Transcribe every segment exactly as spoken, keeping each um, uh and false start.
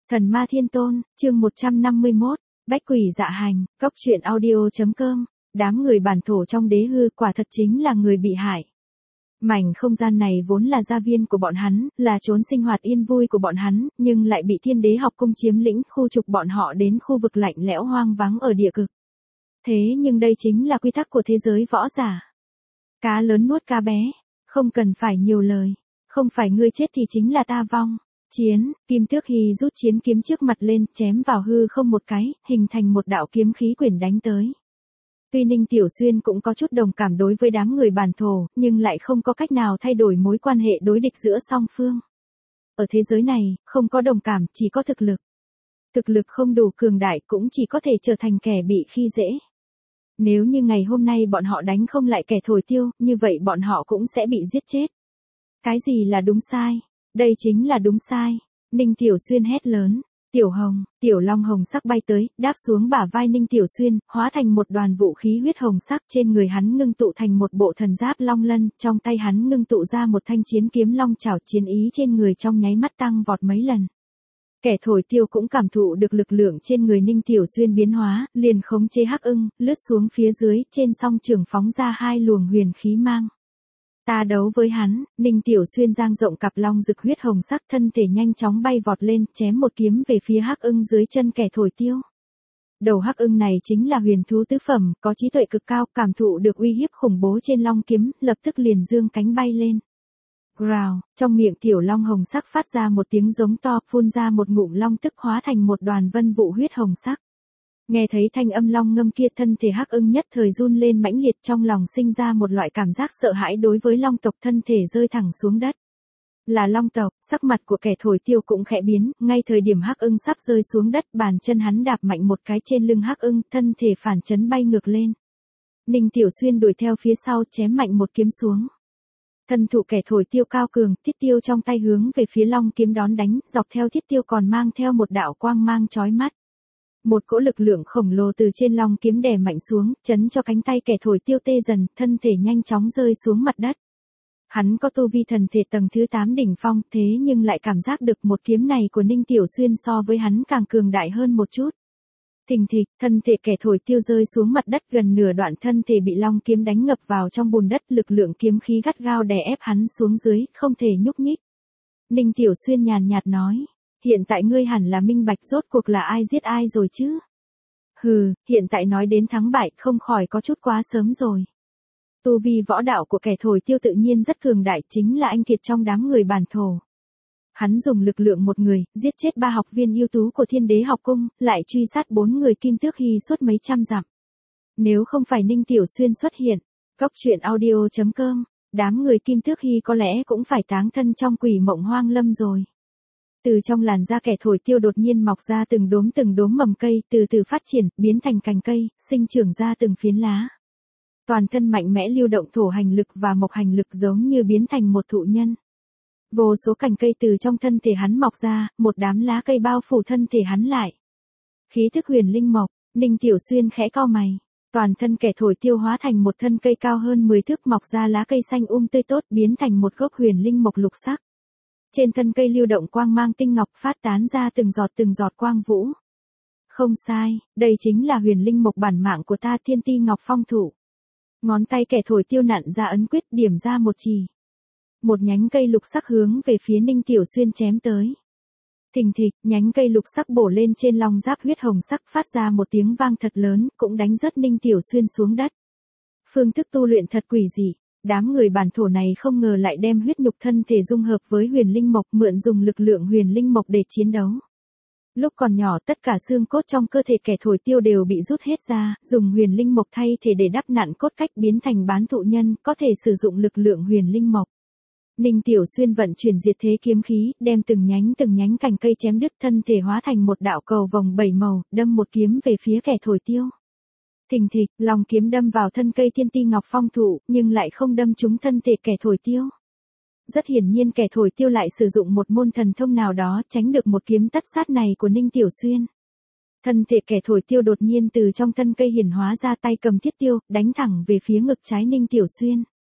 Thần ma thiên tôn, chương một trăm năm mươi mốt, bách quỷ dạ hành, cốc truyện audio.com, đám người bản thổ trong đế hư quả thật chính là người bị hại. Mảnh không gian này vốn là gia viên của bọn hắn, là chốn sinh hoạt yên vui của bọn hắn, nhưng lại bị thiên đế học cung chiếm lĩnh, khu trục bọn họ đến khu vực lạnh lẽo hoang vắng ở địa cực. Thế nhưng đây chính là quy tắc của thế giới võ giả. Cá lớn nuốt cá bé, không cần phải nhiều lời, không phải ngươi chết thì chính là ta vong. Chiến, Kim Tước Hy rút chiến kiếm trước mặt lên, chém vào hư không một cái, hình thành một đạo kiếm khí quyển đánh tới. Tuy Ninh Tiểu Xuyên cũng có chút đồng cảm đối với đám người bản thổ, nhưng lại không có cách nào thay đổi mối quan hệ đối địch giữa song phương. Ở thế giới này, không có đồng cảm, chỉ có thực lực. Thực lực không đủ cường đại cũng chỉ có thể trở thành kẻ bị khi dễ. Nếu như ngày hôm nay bọn họ đánh không lại kẻ thổi tiêu, như vậy bọn họ cũng sẽ bị giết chết. Cái gì là đúng sai? Đây chính là đúng sai. Ninh Tiểu Xuyên hét lớn. Tiểu Hồng, Tiểu Long hồng sắc bay tới, đáp xuống bả vai Ninh Tiểu Xuyên, hóa thành một đoàn vũ khí huyết hồng sắc, trên người hắn ngưng tụ thành một bộ thần giáp long lân, trong tay hắn ngưng tụ ra một thanh chiến kiếm long chảo, chiến ý trên người trong nháy mắt tăng vọt mấy lần. Kẻ thổi tiêu cũng cảm thụ được lực lượng trên người Ninh Tiểu Xuyên biến hóa, liền khống chế hắc ưng, lướt xuống phía dưới, trên song trường phóng ra hai luồng huyền khí mang. Ta đấu với hắn. Ninh Tiểu Xuyên giang rộng cặp long rực huyết hồng sắc, thân thể nhanh chóng bay vọt lên, chém một kiếm về phía hắc ưng dưới chân kẻ thổi tiêu. Đầu hắc ưng này chính là huyền thú tứ phẩm, có trí tuệ cực cao, cảm thụ được uy hiếp khủng bố trên long kiếm, lập tức liền dương cánh bay lên. Growl, trong miệng Tiểu Long hồng sắc phát ra một tiếng giống to, phun ra một ngụm long tức hóa thành một đoàn vân vụ huyết hồng sắc. Nghe thấy thanh âm long ngâm kia, thân thể hắc ưng nhất thời run lên mãnh liệt, trong lòng sinh ra một loại cảm giác sợ hãi đối với long tộc, thân thể rơi thẳng xuống đất. Là long tộc, sắc mặt của kẻ thổi tiêu cũng khẽ biến, ngay thời điểm hắc ưng sắp rơi xuống đất, bàn chân hắn đạp mạnh một cái trên lưng hắc ưng, thân thể phản chấn bay ngược lên. Ninh Tiểu Xuyên đuổi theo phía sau, chém mạnh một kiếm xuống. Thân thủ kẻ thổi tiêu cao cường, thiết tiêu trong tay hướng về phía long kiếm đón đánh, dọc theo thiết tiêu còn mang theo một đạo quang mang chói mắt. Một cỗ lực lượng khổng lồ từ trên long kiếm đè mạnh xuống, chấn cho cánh tay kẻ thổi tiêu tê dần, thân thể nhanh chóng rơi xuống mặt đất. Hắn có tu vi thần thể tầng thứ tám đỉnh phong, thế nhưng lại cảm giác được một kiếm này của Ninh Tiểu Xuyên so với hắn càng cường đại hơn một chút. Thình thịch, thân thể kẻ thổi tiêu rơi xuống mặt đất, gần nửa đoạn thân thể bị long kiếm đánh ngập vào trong bùn đất, lực lượng kiếm khí gắt gao đè ép hắn xuống dưới, không thể nhúc nhích. Ninh Tiểu Xuyên nhàn nhạt nói. Hiện tại ngươi hẳn là minh bạch rốt cuộc là ai giết ai rồi chứ? Hừ, hiện tại nói đến thắng bại không khỏi có chút quá sớm rồi. Tu vi võ đạo của kẻ thổi tiêu tự nhiên rất cường đại, chính là anh kiệt trong đám người bản thổ. Hắn dùng lực lượng một người, giết chết ba học viên ưu tú của thiên đế học cung, lại truy sát bốn người Kim Tước Hy suốt mấy trăm dặm. Nếu không phải Ninh Tiểu Xuyên xuất hiện, cốc truyện audio.com, đám người Kim Tước Hy có lẽ cũng phải táng thân trong quỷ mộng hoang lâm rồi. Từ trong làn da kẻ thổi tiêu đột nhiên mọc ra từng đốm từng đốm mầm cây, từ từ phát triển, biến thành cành cây, sinh trưởng ra từng phiến lá. Toàn thân mạnh mẽ lưu động thổ hành lực và mộc hành lực, giống như biến thành một thụ nhân. Vô số cành cây từ trong thân thể hắn mọc ra, một đám lá cây bao phủ thân thể hắn lại. Khí thức huyền linh mộc. Ninh Tiểu Xuyên khẽ cau mày. Toàn thân kẻ thổi tiêu hóa thành một thân cây cao hơn mười thước, mọc ra lá cây xanh um tươi tốt, biến thành một gốc huyền linh mộc lục sắc. Trên thân cây lưu động quang mang tinh ngọc, phát tán ra từng giọt từng giọt quang vũ. Không sai, đây chính là huyền linh mộc bản mạng của ta, Thiên Ti Ngọc Phong Thụ. Ngón tay kẻ thổi tiêu nặn ra ấn quyết, điểm ra một chỉ. Một nhánh cây lục sắc hướng về phía Ninh Tiểu Xuyên chém tới. Thình thịch, nhánh cây lục sắc bổ lên trên long giáp huyết hồng sắc, phát ra một tiếng vang thật lớn, cũng đánh rớt Ninh Tiểu Xuyên xuống đất. Phương thức tu luyện thật quỷ dị. Đám người bản thổ này không ngờ lại đem huyết nhục thân thể dung hợp với huyền linh mộc, mượn dùng lực lượng huyền linh mộc để chiến đấu. Lúc còn nhỏ, tất cả xương cốt trong cơ thể kẻ thổi tiêu đều bị rút hết ra, dùng huyền linh mộc thay thể để đắp nặn cốt cách, biến thành bán thụ nhân, có thể sử dụng lực lượng huyền linh mộc. Ninh Tiểu Xuyên vận chuyển diệt thế kiếm khí, đem từng nhánh từng nhánh cành cây chém đứt, thân thể hóa thành một đạo cầu vòng bảy màu, đâm một kiếm về phía kẻ thổi tiêu. Thình thịch, long kiếm đâm vào thân cây Thiên Ti Ngọc Phong Thụ, nhưng lại không đâm trúng thân thể kẻ thổi tiêu. Rất hiển nhiên kẻ thổi tiêu lại sử dụng một môn thần thông nào đó, tránh được một kiếm tất sát này của Ninh Tiểu Xuyên. Thân thể kẻ thổi tiêu đột nhiên từ trong thân cây hiển hóa ra, tay cầm thiết tiêu, đánh thẳng về phía ngực trái Ninh Tiểu Xuyên.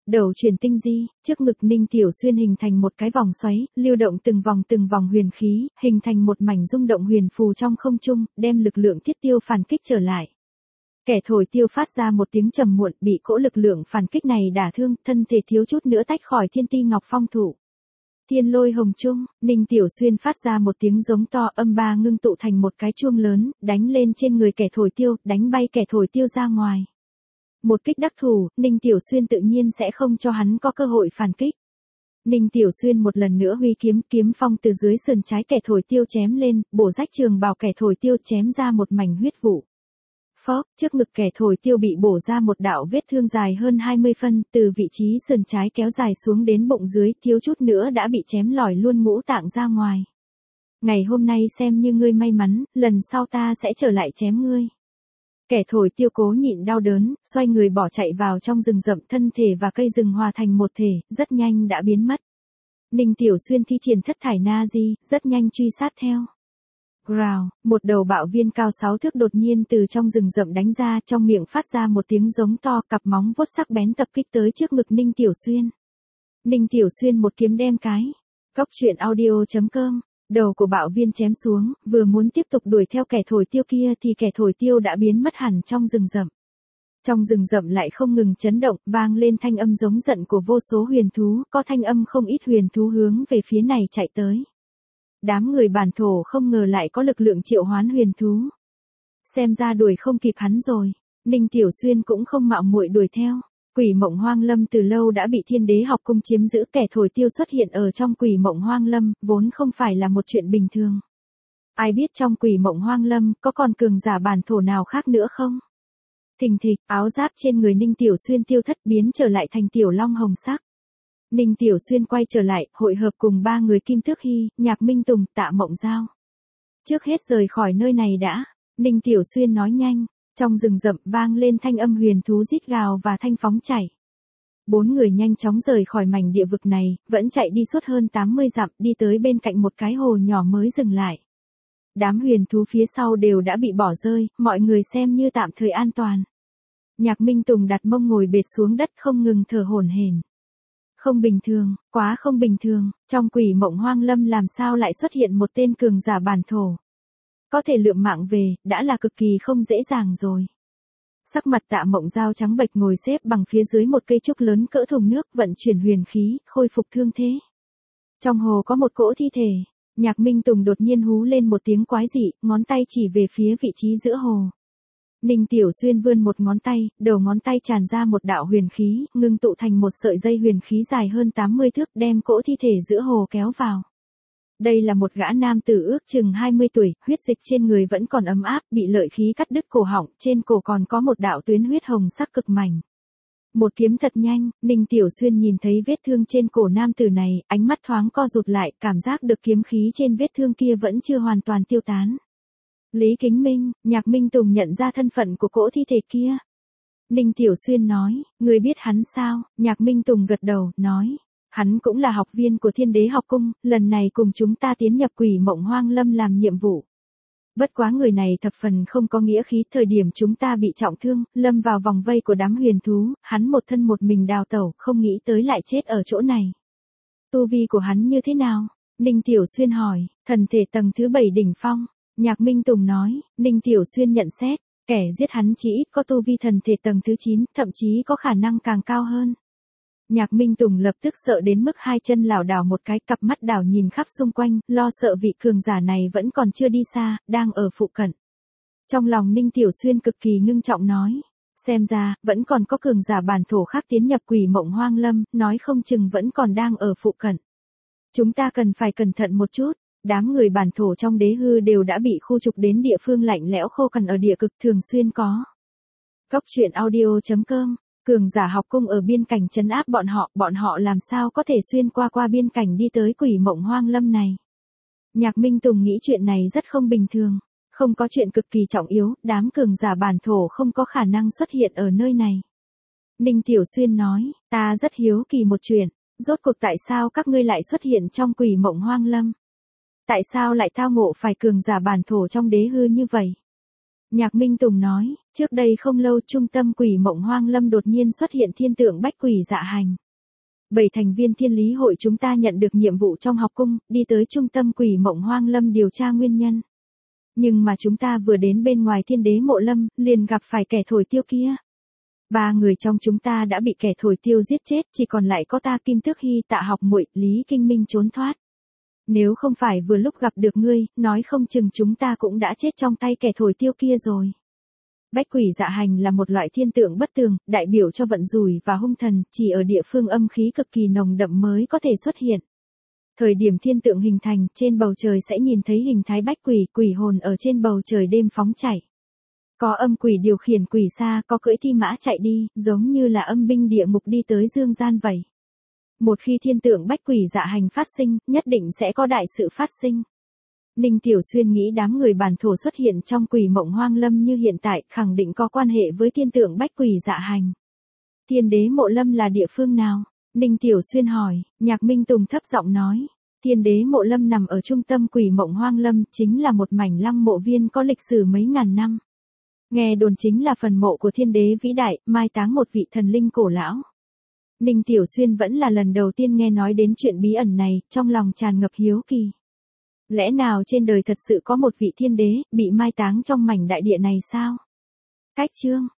Đầu truyền tinh di, trước ngực Ninh Tiểu Xuyên hình thành một cái vòng xoáy, lưu động từng vòng từng vòng huyền khí, hình thành một mảnh rung động huyền phù trong không trung, đem lực lượng thiết tiêu phản kích trở lại. Kẻ thổi tiêu phát ra một tiếng trầm muộn, bị cỗ lực lượng phản kích này đả thương, thân thể thiếu chút nữa tách khỏi thiên ti ngọc phong thủ. Thiên lôi hồng trung, Ninh Tiểu Xuyên phát ra một tiếng giống to, âm ba ngưng tụ thành một cái chuông lớn, đánh lên trên người kẻ thổi tiêu, đánh bay kẻ thổi tiêu ra ngoài. Một kích đắc thủ, Ninh Tiểu Xuyên tự nhiên sẽ không cho hắn có cơ hội phản kích. Ninh Tiểu Xuyên một lần nữa huy kiếm, kiếm phong từ dưới sườn trái kẻ thổi tiêu chém lên, bổ rách trường bào kẻ thổi tiêu, chém ra một mảnh huyết vụ. Phốc, trước ngực kẻ thổi tiêu bị bổ ra một đạo vết thương dài hơn hai mươi phân, từ vị trí sườn trái kéo dài xuống đến bụng dưới, thiếu chút nữa đã bị chém lòi luôn ngũ tạng ra ngoài. Ngày hôm nay xem như ngươi may mắn, lần sau ta sẽ trở lại chém ngươi. Kẻ thổi tiêu cố nhịn đau đớn, xoay người bỏ chạy vào trong rừng rậm, thân thể và cây rừng hòa thành một thể, rất nhanh đã biến mất. Ninh Tiểu Xuyên thi triển thất thải na di, rất nhanh truy sát theo. Growl, một đầu bạo viên cao sáu thước đột nhiên từ trong rừng rậm đánh ra, trong miệng phát ra một tiếng giống to, cặp móng vuốt sắc bén tập kích tới trước ngực Ninh Tiểu Xuyên. Ninh Tiểu Xuyên một kiếm đem cái. Cốc truyện audio chấm com. Đầu của bạo viên chém xuống, vừa muốn tiếp tục đuổi theo kẻ thổi tiêu kia thì kẻ thổi tiêu đã biến mất hẳn trong rừng rậm. Trong rừng rậm lại không ngừng chấn động, vang lên thanh âm giống giận của vô số huyền thú, có thanh âm không ít huyền thú hướng về phía này chạy tới. Đám người bản thổ không ngờ lại có lực lượng triệu hoán huyền thú. Xem ra đuổi không kịp hắn rồi, Ninh Tiểu Xuyên cũng không mạo muội đuổi theo. Quỷ Mộng Hoang Lâm từ lâu đã bị Thiên Đế học cung chiếm giữ, kẻ thổi tiêu xuất hiện ở trong Quỷ Mộng Hoang Lâm, vốn không phải là một chuyện bình thường. Ai biết trong Quỷ Mộng Hoang Lâm có còn cường giả bản thổ nào khác nữa không? Thình thịch, áo giáp trên người Ninh Tiểu Xuyên tiêu thất, biến trở lại thành tiểu long hồng sắc. Ninh Tiểu Xuyên quay trở lại, hội hợp cùng ba người Kim Tước Hy, Nhạc Minh Tùng, Tạ Mộng Giao. Trước hết rời khỏi nơi này đã, Ninh Tiểu Xuyên nói nhanh. Trong rừng rậm vang lên thanh âm huyền thú rít gào và thanh phóng chảy. Bốn người nhanh chóng rời khỏi mảnh địa vực này, vẫn chạy đi suốt hơn tám mươi dặm, đi tới bên cạnh một cái hồ nhỏ mới dừng lại. Đám huyền thú phía sau đều đã bị bỏ rơi, mọi người xem như tạm thời an toàn. Nhạc Minh Tùng đặt mông ngồi bệt xuống đất không ngừng thở hổn hển. Không bình thường, quá không bình thường, trong Quỷ Mộng Hoang Lâm làm sao lại xuất hiện một tên cường giả bản thổ. Có thể lượm mạng về, đã là cực kỳ không dễ dàng rồi. Sắc mặt Tạ Mộng Giao trắng bệch ngồi xếp bằng phía dưới một cây trúc lớn cỡ thùng nước, vận chuyển huyền khí, khôi phục thương thế. Trong hồ có một cỗ thi thể, Nhạc Minh Tùng đột nhiên hú lên một tiếng quái dị, ngón tay chỉ về phía vị trí giữa hồ. Ninh Tiểu Xuyên vươn một ngón tay, đầu ngón tay tràn ra một đạo huyền khí, ngưng tụ thành một sợi dây huyền khí dài hơn tám mươi thước, đem cỗ thi thể giữa hồ kéo vào. Đây là một gã nam tử ước chừng hai mươi tuổi, huyết dịch trên người vẫn còn ấm áp, bị lợi khí cắt đứt cổ họng, trên cổ còn có một đạo tuyến huyết hồng sắc cực mảnh. Một kiếm thật nhanh, Ninh Tiểu Xuyên nhìn thấy vết thương trên cổ nam tử này, ánh mắt thoáng co rụt lại, cảm giác được kiếm khí trên vết thương kia vẫn chưa hoàn toàn tiêu tán. Lý Kính Minh, Nhạc Minh Tùng nhận ra thân phận của cỗ thi thể kia. Ninh Tiểu Xuyên nói, người biết hắn sao? Nhạc Minh Tùng gật đầu, nói. Hắn cũng là học viên của Thiên Đế học cung, lần này cùng chúng ta tiến nhập Quỷ Mộng Hoang Lâm làm nhiệm vụ. Bất quá người này thập phần không có nghĩa khí, thời điểm chúng ta bị trọng thương, lâm vào vòng vây của đám huyền thú, hắn một thân một mình đào tẩu, không nghĩ tới lại chết ở chỗ này. Tu vi của hắn như thế nào? Ninh Tiểu Xuyên hỏi, thần thể tầng thứ bảy đỉnh phong. Nhạc Minh Tùng nói, Ninh Tiểu Xuyên nhận xét, kẻ giết hắn chỉ ít có tu vi thần thể tầng thứ chín, thậm chí có khả năng càng cao hơn. Nhạc Minh Tùng lập tức sợ đến mức hai chân lảo đảo một cái, cặp mắt đảo nhìn khắp xung quanh, lo sợ vị cường giả này vẫn còn chưa đi xa, đang ở phụ cận. Trong lòng Ninh Tiểu Xuyên cực kỳ ngưng trọng nói, xem ra, vẫn còn có cường giả bản thổ khác tiến nhập Quỷ Mộng Hoang Lâm, nói không chừng vẫn còn đang ở phụ cận. Chúng ta cần phải cẩn thận một chút, đám người bản thổ trong đế hư đều đã bị khu trục đến địa phương lạnh lẽo khô cằn ở địa cực thường xuyên có. Cốc truyện audio chấm com. Cường giả học cung ở biên cảnh trấn áp bọn họ, bọn họ làm sao có thể xuyên qua qua biên cảnh đi tới Quỷ Mộng Hoang Lâm này. Nhạc Minh Tùng nghĩ chuyện này rất không bình thường, không có chuyện cực kỳ trọng yếu, đám cường giả bản thổ không có khả năng xuất hiện ở nơi này. Ninh Tiểu Xuyên nói, ta rất hiếu kỳ một chuyện, rốt cuộc tại sao các ngươi lại xuất hiện trong Quỷ Mộng Hoang Lâm? Tại sao lại thao ngộ phải cường giả bản thổ trong đế hư như vậy? Nhạc Minh Tùng nói, Trước đây không lâu trung tâm quỷ mộng hoang lâm đột nhiên xuất hiện thiên tượng bách quỷ dạ hành. Bảy thành viên thiên lý hội chúng ta nhận được nhiệm vụ trong học cung, đi tới trung tâm quỷ mộng hoang lâm điều tra nguyên nhân. Nhưng mà chúng ta vừa đến bên ngoài thiên đế mộ lâm, liền gặp phải kẻ thổi tiêu kia. Ba người trong chúng ta đã bị kẻ thổi tiêu giết chết, chỉ còn lại có ta Kim Tước Hy, Tạ Học Muội, Lý Kinh Minh trốn thoát. Nếu không phải vừa lúc gặp được ngươi, nói không chừng chúng ta cũng đã chết trong tay kẻ thổi tiêu kia rồi. Bách quỷ dạ hành là một loại thiên tượng bất tường, đại biểu cho vận rủi và hung thần, chỉ ở địa phương âm khí cực kỳ nồng đậm mới có thể xuất hiện. Thời điểm thiên tượng hình thành, trên bầu trời sẽ nhìn thấy hình thái bách quỷ, quỷ hồn ở trên bầu trời đêm phóng chạy. Có âm quỷ điều khiển quỷ xa, có cưỡi thi mã chạy đi, giống như là âm binh địa ngục đi tới dương gian vậy. Một khi thiên tượng bách quỷ dạ hành phát sinh, nhất định sẽ có đại sự phát sinh. Ninh Tiểu Xuyên nghĩ đám người bản thổ xuất hiện trong quỷ mộng hoang lâm như hiện tại, khẳng định có quan hệ với thiên tượng bách quỷ dạ hành. Thiên đế mộ lâm là địa phương nào? Ninh Tiểu Xuyên hỏi. Nhạc Minh Tùng thấp giọng nói. Thiên đế mộ lâm nằm ở trung tâm quỷ mộng hoang lâm, chính là một mảnh lăng mộ viên có lịch sử mấy ngàn năm. Nghe đồn chính là phần mộ của thiên đế vĩ đại, mai táng một vị thần linh cổ lão. Ninh Tiểu Xuyên vẫn là lần đầu tiên nghe nói đến chuyện bí ẩn này, trong lòng tràn ngập hiếu kỳ. Lẽ nào trên đời thật sự có một vị thiên đế, bị mai táng trong mảnh đại địa này sao? Cách chương